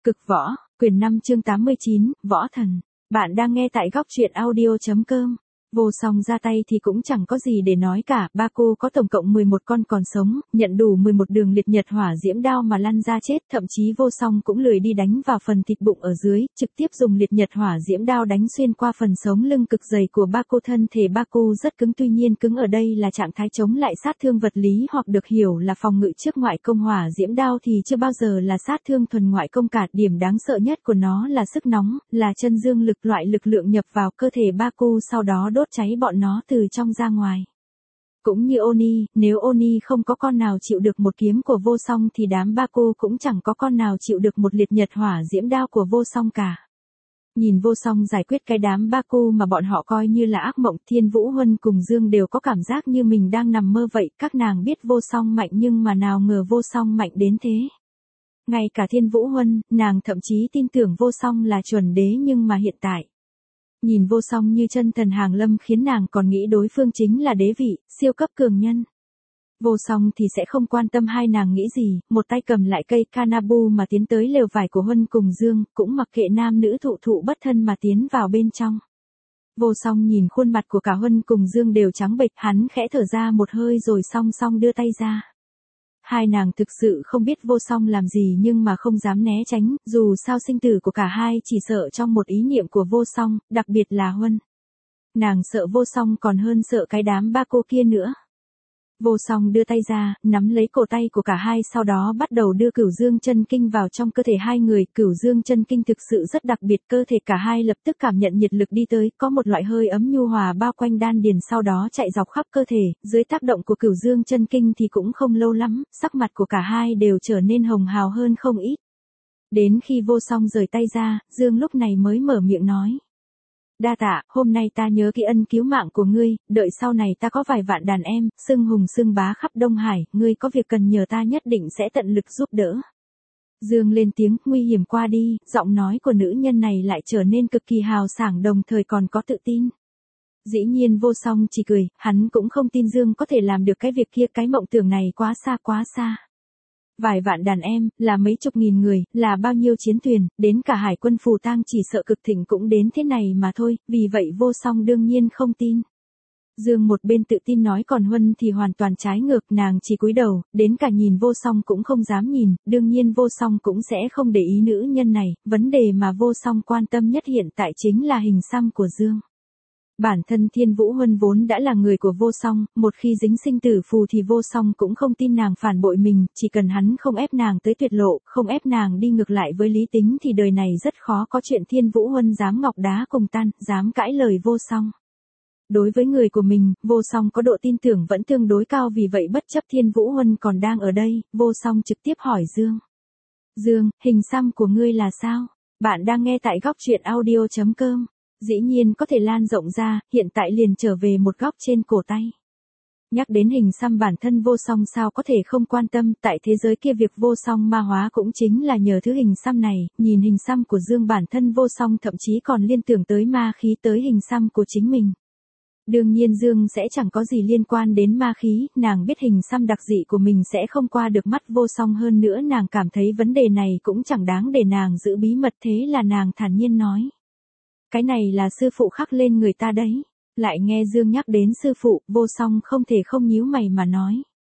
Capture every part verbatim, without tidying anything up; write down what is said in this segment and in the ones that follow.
Cực võ, quyển năm chương tám mươi chín, Võ Thần. Bạn đang nghe tại góc truyện audio chấm com. Vô Song ra tay thì cũng chẳng có gì để nói cả, ba cô có tổng cộng mười một con còn sống, nhận đủ mười một đường liệt nhật hỏa diễm đao mà lăn ra chết, thậm chí Vô Song cũng lười đi đánh vào phần thịt bụng ở dưới, trực tiếp dùng liệt nhật hỏa diễm đao đánh xuyên qua phần sống lưng cực dày của ba cô. Thân thể ba cô rất cứng, tuy nhiên cứng ở đây là trạng thái chống lại sát thương vật lý, hoặc được hiểu là phòng ngự trước ngoại công. Hỏa diễm đao thì chưa bao giờ là sát thương thuần ngoại công cả, điểm đáng sợ nhất của nó là sức nóng, là chân dương lực, loại lực lượng nhập vào cơ thể ba cô sau đó đốt cháy bọn nó từ trong ra ngoài. Cũng như Oni, nếu Oni không có con nào chịu được một kiếm của Vô Song thì đám ba cô cũng chẳng có con nào chịu được một liệt nhật hỏa diễm đao của Vô Song cả. Nhìn Vô Song giải quyết cái đám ba cô mà bọn họ coi như là ác mộng, Thiên Vũ Huân cùng Dương đều có cảm giác như mình đang nằm mơ vậy. Các nàng biết Vô Song mạnh nhưng mà nào ngờ Vô Song mạnh đến thế. Ngay cả Thiên Vũ Huân, nàng thậm chí tin tưởng Vô Song là chuẩn đế, nhưng mà hiện tại nhìn Vô Song như chân thần hàng lâm khiến nàng còn nghĩ đối phương chính là đế vị, siêu cấp cường nhân. Vô Song thì sẽ không quan tâm hai nàng nghĩ gì, một tay cầm lại cây Kanabu mà tiến tới lều vải của Huân cùng Dương, cũng mặc kệ nam nữ thụ thụ bất thân mà tiến vào bên trong. Vô Song nhìn khuôn mặt của cả Huân cùng Dương đều trắng bệch, hắn khẽ thở ra một hơi rồi song song đưa tay ra. Hai nàng thực sự không biết Vô Song làm gì nhưng mà không dám né tránh, dù sao sinh tử của cả hai chỉ sợ trong một ý niệm của Vô Song, đặc biệt là Huân. Nàng sợ Vô Song còn hơn sợ cái đám ba cô kia nữa. Vô Song đưa tay ra, nắm lấy cổ tay của cả hai, sau đó bắt đầu đưa Cửu Dương chân kinh vào trong cơ thể hai người. Cửu Dương chân kinh thực sự rất đặc biệt, cơ thể cả hai lập tức cảm nhận nhiệt lực đi tới, có một loại hơi ấm nhu hòa bao quanh đan điền, sau đó chạy dọc khắp cơ thể. Dưới tác động của Cửu Dương chân kinh thì cũng không lâu lắm, sắc mặt của cả hai đều trở nên hồng hào hơn không ít. Đến khi Vô Song rời tay ra, Dương lúc này mới mở miệng nói: đa tạ, hôm nay ta nhớ kỹ ân cứu mạng của ngươi, đợi sau này ta có vài vạn đàn em, xưng hùng xưng bá khắp Đông Hải, ngươi có việc cần nhờ ta nhất định sẽ tận lực giúp đỡ. Dương lên tiếng, nguy hiểm qua đi, giọng nói của nữ nhân này lại trở nên cực kỳ hào sảng, đồng thời còn có tự tin. Dĩ nhiên Vô Song chỉ cười, hắn cũng không tin Dương có thể làm được cái việc kia, cái mộng tưởng này quá xa quá xa. Vài vạn đàn em, là mấy chục nghìn người, là bao nhiêu chiến thuyền, đến cả hải quân Phù Tang chỉ sợ cực thịnh cũng đến thế này mà thôi, vì vậy Vô Song đương nhiên không tin. Dương một bên tự tin nói, còn Huân thì hoàn toàn trái ngược, nàng chỉ cúi đầu, đến cả nhìn Vô Song cũng không dám nhìn, đương nhiên Vô Song cũng sẽ không để ý nữ nhân này, vấn đề mà Vô Song quan tâm nhất hiện tại chính là hình xăm của Dương. Bản thân Thiên Vũ Huân vốn đã là người của Vô Song, một khi dính sinh tử phù thì Vô Song cũng không tin nàng phản bội mình, chỉ cần hắn không ép nàng tới tuyệt lộ, không ép nàng đi ngược lại với lý tính thì đời này rất khó có chuyện Thiên Vũ Huân dám ngọc đá cùng tan, dám cãi lời Vô Song. Đối với người của mình, Vô Song có độ tin tưởng vẫn tương đối cao, vì vậy bất chấp Thiên Vũ Huân còn đang ở đây, Vô Song trực tiếp hỏi Dương. Dương, hình xăm của ngươi là sao? Bạn đang nghe tại góc truyện audio chấm com. Dĩ nhiên có thể lan rộng ra, hiện tại liền trở về một góc trên cổ tay. Nhắc đến hình xăm, bản thân Vô Song sao có thể không quan tâm, tại thế giới kia việc Vô Song ma hóa cũng chính là nhờ thứ hình xăm này. Nhìn hình xăm của Dương, bản thân Vô Song thậm chí còn liên tưởng tới ma khí, tới hình xăm của chính mình. Đương nhiên Dương sẽ chẳng có gì liên quan đến ma khí, nàng biết hình xăm đặc dị của mình sẽ không qua được mắt Vô Song, hơn nữa nàng cảm thấy vấn đề này cũng chẳng đáng để nàng giữ bí mật, thế là nàng thản nhiên nói: cái này là sư phụ khắc lên người ta đấy. Lại nghe Dương nhắc đến sư phụ, Vô Song không thể không nhíu mày mà nói: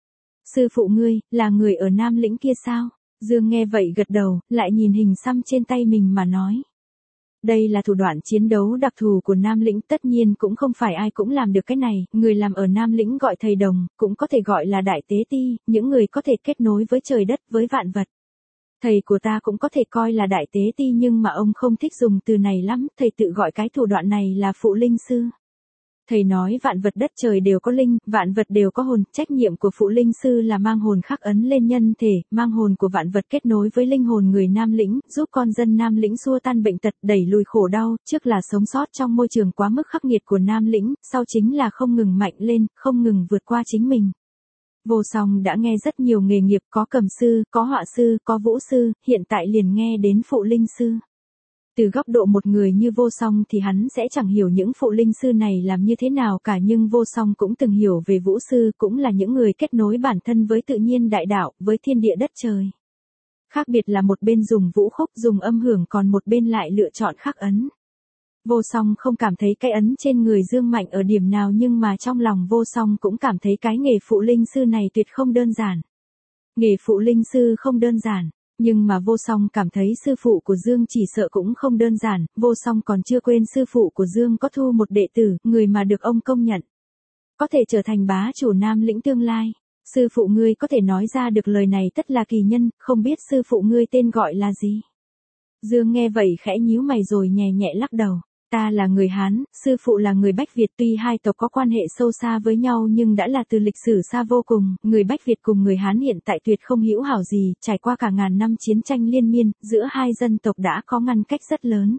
sư phụ ngươi, là người ở Nam Lĩnh kia sao? Dương nghe vậy gật đầu, lại nhìn hình xăm trên tay mình mà nói: đây là thủ đoạn chiến đấu đặc thù của Nam Lĩnh, tất nhiên cũng không phải ai cũng làm được cái này, người làm ở Nam Lĩnh gọi thầy đồng, cũng có thể gọi là đại tế ti, những người có thể kết nối với trời đất, với vạn vật. Thầy của ta cũng có thể coi là đại tế ti, nhưng mà ông không thích dùng từ này lắm, thầy tự gọi cái thủ đoạn này là phụ linh sư. Thầy nói vạn vật đất trời đều có linh, vạn vật đều có hồn, trách nhiệm của phụ linh sư là mang hồn khắc ấn lên nhân thể, mang hồn của vạn vật kết nối với linh hồn người Nam Lĩnh, giúp con dân Nam Lĩnh xua tan bệnh tật, đẩy lùi khổ đau, trước là sống sót trong môi trường quá mức khắc nghiệt của Nam Lĩnh, sau chính là không ngừng mạnh lên, không ngừng vượt qua chính mình. Vô Song đã nghe rất nhiều nghề nghiệp, có cầm sư, có họa sư, có vũ sư, hiện tại liền nghe đến phụ linh sư. Từ góc độ một người như Vô Song thì hắn sẽ chẳng hiểu những phụ linh sư này làm như thế nào cả, nhưng Vô Song cũng từng hiểu về vũ sư, cũng là những người kết nối bản thân với tự nhiên đại đạo, với thiên địa đất trời. Khác biệt là một bên dùng vũ khúc dùng âm hưởng còn một bên lại lựa chọn khắc ấn. Vô Song không cảm thấy cái ấn trên người Dương mạnh ở điểm nào nhưng mà trong lòng Vô Song cũng cảm thấy cái nghề phụ linh sư này tuyệt không đơn giản. Nghề phụ linh sư không đơn giản, nhưng mà Vô Song cảm thấy sư phụ của Dương chỉ sợ cũng không đơn giản, Vô Song còn chưa quên sư phụ của Dương có thu một đệ tử, người mà được ông công nhận. Có thể trở thành bá chủ Nam Lĩnh tương lai. Sư phụ ngươi có thể nói ra được lời này tất là kỳ nhân, không biết sư phụ ngươi tên gọi là gì. Dương nghe vậy khẽ nhíu mày rồi nhẹ nhẹ lắc đầu. Ta là người Hán, sư phụ là người Bách Việt, tuy hai tộc có quan hệ sâu xa với nhau nhưng đã là từ lịch sử xa vô cùng, người Bách Việt cùng người Hán hiện tại tuyệt không hữu hảo gì, trải qua cả ngàn năm chiến tranh liên miên, giữa hai dân tộc đã có ngăn cách rất lớn.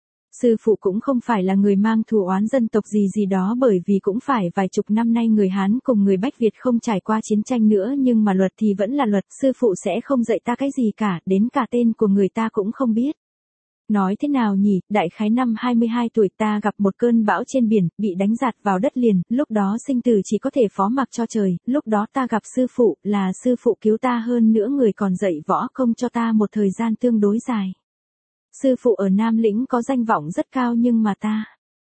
Sư phụ cũng không phải là người mang thù oán dân tộc gì gì đó bởi vì cũng phải vài chục năm nay người Hán cùng người Bách Việt không trải qua chiến tranh nữa nhưng mà luật thì vẫn là luật, sư phụ sẽ không dạy ta cái gì cả, đến cả tên của người ta cũng không biết. Nói thế nào nhỉ, đại khái năm hai mươi hai tuổi ta gặp một cơn bão trên biển, bị đánh giạt vào đất liền, lúc đó sinh tử chỉ có thể phó mặc cho trời, lúc đó ta gặp sư phụ, là sư phụ cứu ta hơn nữa người còn dạy võ công cho ta một thời gian tương đối dài. Sư phụ ở Nam Lĩnh có danh vọng rất cao nhưng mà ta.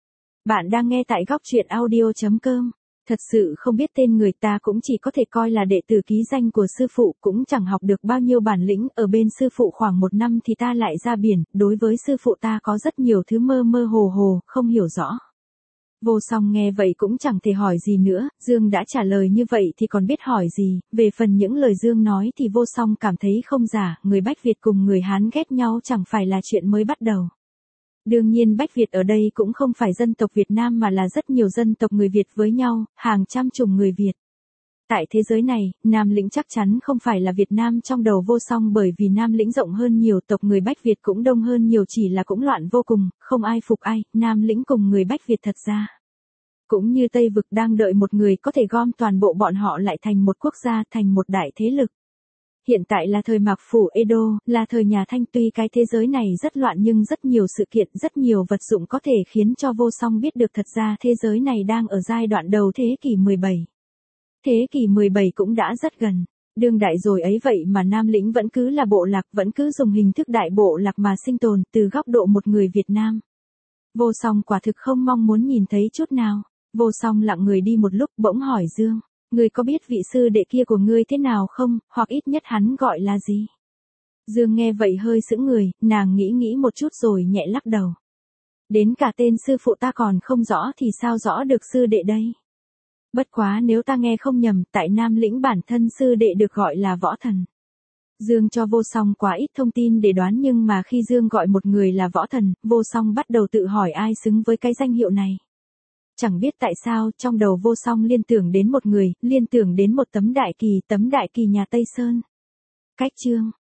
Bạn đang nghe tại góc truyện audio chấm com. Thật sự không biết tên người ta cũng chỉ có thể coi là đệ tử ký danh của sư phụ, cũng chẳng học được bao nhiêu bản lĩnh, ở bên sư phụ khoảng một năm thì ta lại ra biển, đối với sư phụ ta có rất nhiều thứ mơ mơ hồ hồ, không hiểu rõ. Vô Song nghe vậy cũng chẳng thể hỏi gì nữa, Dương đã trả lời như vậy thì còn biết hỏi gì, về phần những lời Dương nói thì Vô Song cảm thấy không giả, người Bách Việt cùng người Hán ghét nhau chẳng phải là chuyện mới bắt đầu. Đương nhiên Bách Việt ở đây cũng không phải dân tộc Việt Nam mà là rất nhiều dân tộc người Việt với nhau, hàng trăm chủng người Việt. Tại thế giới này, Nam Lĩnh chắc chắn không phải là Việt Nam trong đầu Vô Song bởi vì Nam Lĩnh rộng hơn nhiều, tộc người Bách Việt cũng đông hơn nhiều, chỉ là cũng loạn vô cùng, không ai phục ai, Nam Lĩnh cùng người Bách Việt thật ra. Cũng như Tây Vực đang đợi một người có thể gom toàn bộ bọn họ lại thành một quốc gia, thành một đại thế lực. Hiện tại là thời Mạc Phủ Edo, là thời nhà Thanh, tuy cái thế giới này rất loạn nhưng rất nhiều sự kiện, rất nhiều vật dụng có thể khiến cho Vô Song biết được thật ra thế giới này đang ở giai đoạn đầu thế kỷ mười bảy. Thế kỷ mười bảy cũng đã rất gần. Đương đại rồi ấy vậy mà Nam Lĩnh vẫn cứ là bộ lạc, vẫn cứ dùng hình thức đại bộ lạc mà sinh tồn, từ góc độ một người Việt Nam. Vô Song quả thực không mong muốn nhìn thấy chút nào. Vô Song lặng người đi một lúc bỗng hỏi Dương. Ngươi có biết vị sư đệ kia của ngươi thế nào không, hoặc ít nhất hắn gọi là gì? Dương nghe vậy hơi sững người, nàng nghĩ nghĩ một chút rồi nhẹ lắc đầu. Đến cả tên sư phụ ta còn không rõ thì sao rõ được sư đệ đây? Bất quá nếu ta nghe không nhầm, tại Nam Lĩnh bản thân sư đệ được gọi là Võ Thần. Dương cho Vô Song quá ít thông tin để đoán nhưng mà khi Dương gọi một người là Võ Thần, Vô Song bắt đầu tự hỏi ai xứng với cái danh hiệu này. Chẳng biết tại sao, trong đầu Vô Song liên tưởng đến một người, liên tưởng đến một tấm đại kỳ, tấm đại kỳ nhà Tây Sơn. Cách chương